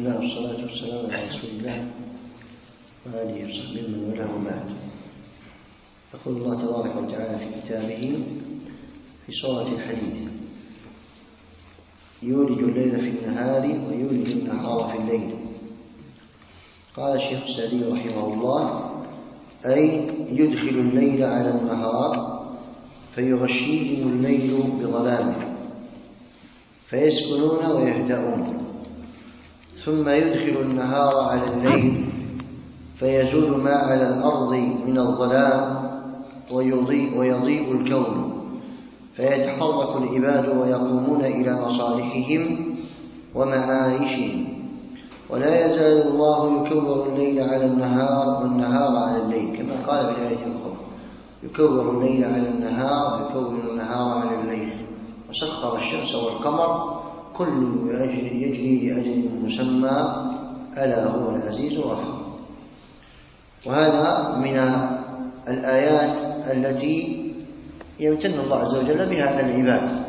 الله والصلاة والسلام على رسول الله وآله وصحبه من والاه بعد. يقول الله تبارك وتعالى في كتابه في سورة الحديد: يولج الليل في النهار ويولج النهار في الليل. قال الشيخ السعدي رحمه الله: أي يدخل الليل على النهار فيغشيهم الليل بظلامه فيسكنون ويهدؤون، ثم يدخل النهار على الليل فيزول ما على الأرض من الظلام ويضيء الكون، فيتحرك العباد ويقومون إلى مصالحهم ومعايشهم. ولا يزال الله يكور الليل على النهار والنهار على الليل، كما قال في الآية الأخرى: يكور الليل على النهار ويكور النهار على الليل، وسخر الشمس والقمر كل يجري لأجل مسمى ألا هو العزيز الغفور. وهذا من الآيات التي يمتن الله عز وجل بها على العباد،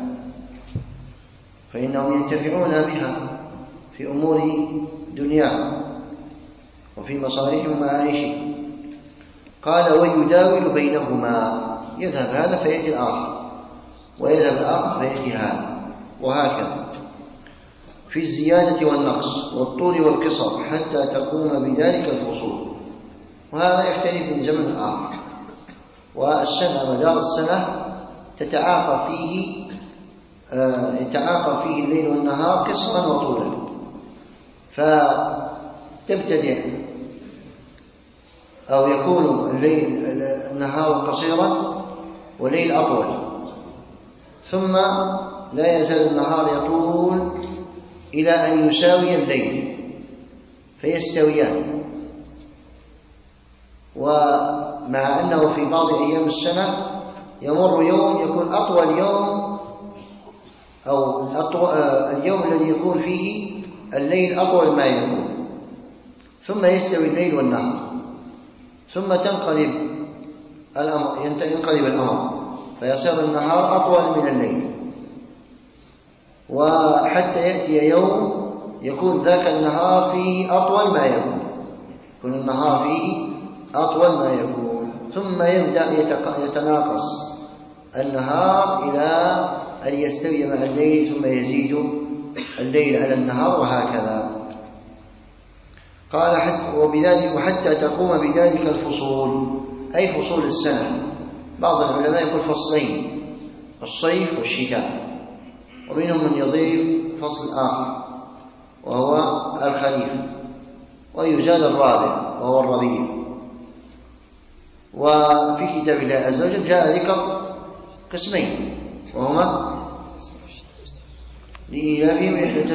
فإنهم ينتفعون بها في أمور دنياهم وفي مصالحهم ومعايشهم. قال: ويداول بينهما، يذهب هذا فيأتي الآخر، ويذهب الآخر فيأتي هذا، وهكذا في الزيادة والنقص والطول والقصر حتى تقوم بذلك الفصول. وهذا يختلف من زمن آخر، والسنة مدار السنة يتعاقب فيه الليل والنهار قصرا وطولا، فتبتدئ أو يكون النهار قصيرا والليل أطول، ثم لا يزال النهار يطول إلى أن يساوي الليل فيستويان. ومع أنه في بعض أيام السنة يمر يوم يكون أطول يوم، أو اليوم الذي يكون فيه الليل أطول ما يكون، ثم يستوي الليل والنهار، ثم ينقلب الأمر فيصير النهار أطول من الليل، وحتى يأتي يوم يكون ذاك النهار فيه أطول ما يكون، يكون النهار فيه أطول ما يكون، ثم يبدأ يتناقص النهار إلى أن يستوي مع الليل، ثم يزيد الليل على النهار، وهكذا. قال: وحتى تقوم بذلك الفصول، أي فصول السنة. بعض العلماء يقول فصلين: الصيف والشتاء، ومنهم من يضيف فصل آخر وهو الخريف، ويزال الرابع وهو الربيع. وفي كتاب الله عز وجل جاء ذكر قسمين، وهما لإيلافهم رحلة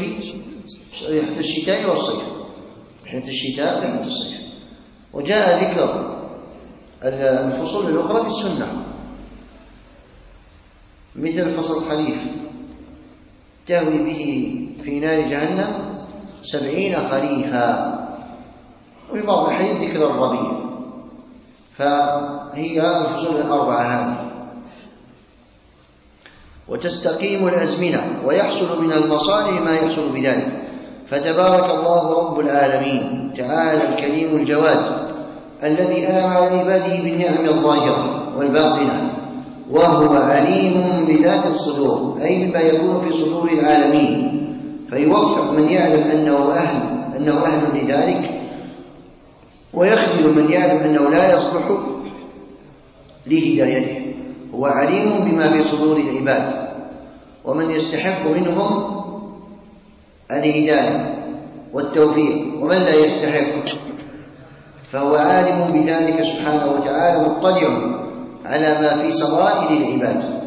الشتاء والصيف، رحلة الشتاء ورحلة الصيف. وجاء ذكر الفصول الأخرى في السنة، مثل فصل الخريف: تهوي به في نار جهنم 70 خريفا. وفي بعض الحديث ذكر الربيع، فهي الفصول الأربعة هذه. وتستقيم الأزمنة ويحصل من المصالح ما يحصل بذلك، فتبارك الله رب العالمين تعالى الكريم الجواد الذي أنعم على عباده بالنعم الظاهرة والباطنة، وهو عليم بذات الصدور، أي بما يكون في صدور العالمين، فيوفق من يعلم أنه أهل لذلك، ويخذل من يعلم أنه لا يصلح لهدايته. هو عليم بما في صدور العباد، ومن يستحق منهم الهداية والتوفيق، ومن لا يستحق، فهو عالم بذلك سبحانه وتعالى، مطلع على ما في صغائر العباد.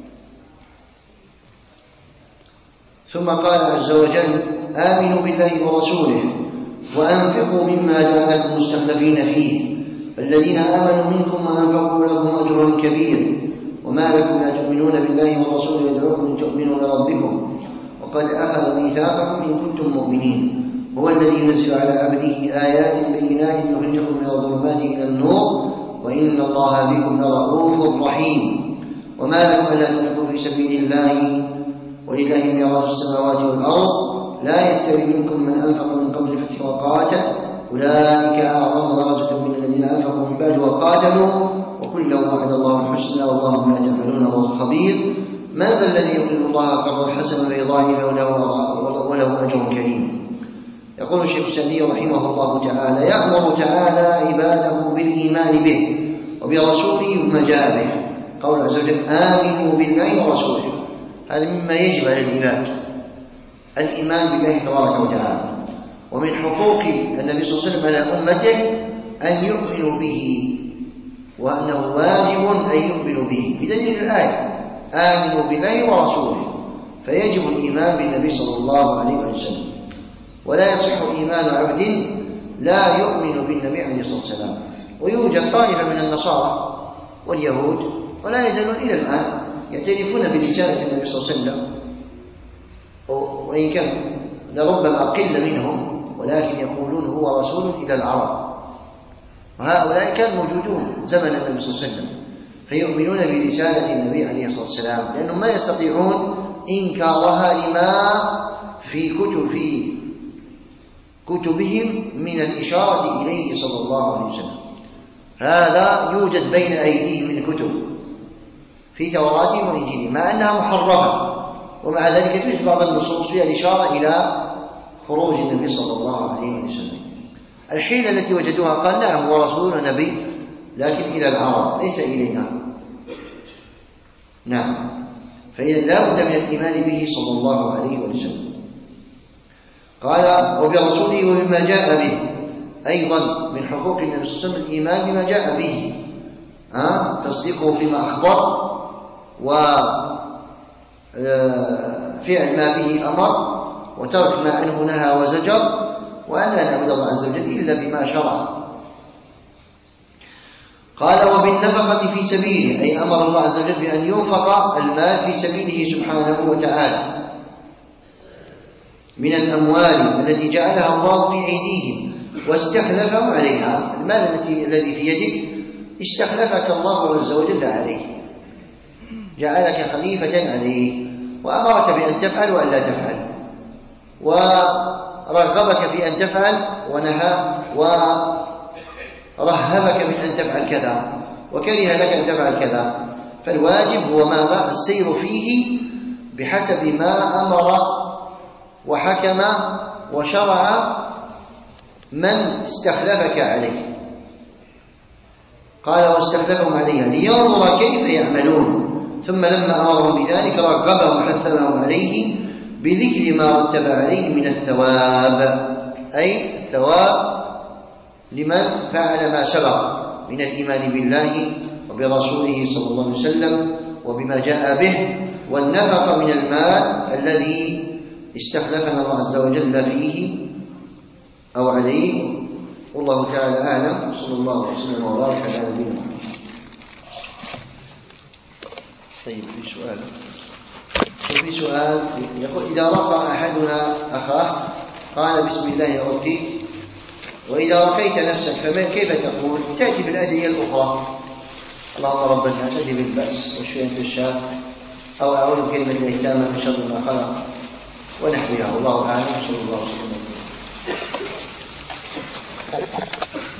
ثم قال عز وجل: آمنوا بالله ورسوله وأنفقوا مما جعلكم مستخلفين فيه، فالذين آمنوا منكم وأنفقوا لهم أجر كبير، وما لكم لا تؤمنون بالله ورسوله يدعوكم أن تؤمنوا بربكم وقد أخذ ميثاقكم إن كنتم مؤمنين. هو الذي ينزل على عبده آيات بينات يخرجكم من الظلمات إلى النور وإن الله بكم لرؤوف رحيم. وما لكم ألا تنفقوا في سبيل الله ولله ميراث السماوات والأرض لا يستوي منكم من أنفق من قبل الفتح وقاتل أولئك أعظم درجة من الذين أنفقوا من بعد وقاتلوا وكلا وعد الله الحسنى والله بما تعملون وهو خبير. من ذا الذي يقرض الله قرضا حسنا فيضاعفه وله أجر كريم. يقول الشيخ السعدي رحمه الله تعالى: يأمر تعالى عباده بالإيمان به وبرسوله وما جاء به. قول عز وجل: آمنوا بالله ورسوله. هذا مما يجب على العباد، الإيمان بالله تبارك وتعالى. ومن حقوق النبي صلى الله عليه وسلم على أمته أن يؤمنوا به، وأنه واجب أن يؤمنوا به بدليل الآية: آمنوا بالله ورسوله. فيجب الإيمان بالنبي صلى الله عليه وسلم. ولا يصح إيمان عبد لا يؤمن بالنبي عليه الصلاة والسلام. ويوجد طائفة من النصارى واليهود ولا يزالون إلى الآن يعترفون برسالة النبي صلى الله عليه وسلم، وإن كان لربما قل منهم، ولكن يقولون هو رسول إلى العرب. وهؤلاء كانوا موجودون زمن النبي صلى الله عليه وسلم، فيؤمنون برسالة النبي عليه الصلاة والسلام، لأنهم ما يستطيعون إنكارها لما في كتبهم من الإشارة إليه صلى الله عليه وسلم. هذا يوجد بين أيديهم من كتب في توراتهم وإنجيلهم، مع أنها محرفة، ومع ذلك توجد بعض النصوص فيها الإشارة إلى خروج النبي صلى الله عليه وسلم. الحيلة التي وجدوها قال: نعم هو رسول ونبي، لكن إلى العرب ليس إلينا. نعم، فإذا لا بد من الإيمان به صلى الله عليه وسلم. قال: وبرسوله وبما جاء به. أيضا من حقوق النبي صلى الله عليه وسلم الإيمان بما جاء به، تصديقه فيما أخبر، وفعل ما به أمر، وترك ما عنه نهى وزجر، وأن لا نعبد الله عز وجل إلا بما شرع. قال: وبالنفقة في سبيله، أي أمر الله عز وجل بأن ينفق المال في سبيله سبحانه وتعالى من الأموال التي جعلها الله في أيديهم واستخلفهم عليها. المال الذي في يدك استخلفك الله عز وجل عليه، جعلك خليفة عليه، وأمرك بأن تفعل وأن لا تفعل، ورغبك في أن تفعل ونهى، ورهبك من أن تفعل كذا، وكره لك أن تفعل كذا. فالواجب هو ماذا؟ السير فيه بحسب ما أمر وحكم وشرع من استخلفك عليه. قال: واستخلفهم عليها لينظر كيف يعملون، ثم لما أمرهم بذلك رغبهم وحثهم عليه بذكر ما رتب عليه من الثواب، أي الثواب لمن فعل ما سبق من الإيمان بالله وبرسوله صلى الله عليه وسلم وبما جاء به، والنفق من المال الذي استخلفنا الله عز وجل فيه أو عليه. والله تعالى أعلم، صلى الله عليه وسلم وبارك على نبينا محمد. طيب، في سؤال يقول: إذا رقى أحدنا أخاه قال: بسم الله أرقيك، وإذا رقيت نفسك كيف تقول؟ تأتي بالأدعية الأخرى: اللهم رب الناس أذهب البأس واشف أنت الشافي، أو أعوذ بكلمة الله التامة من شر ما خلق، ونحوها. والله أعلم، صلى الله عليه وسلم.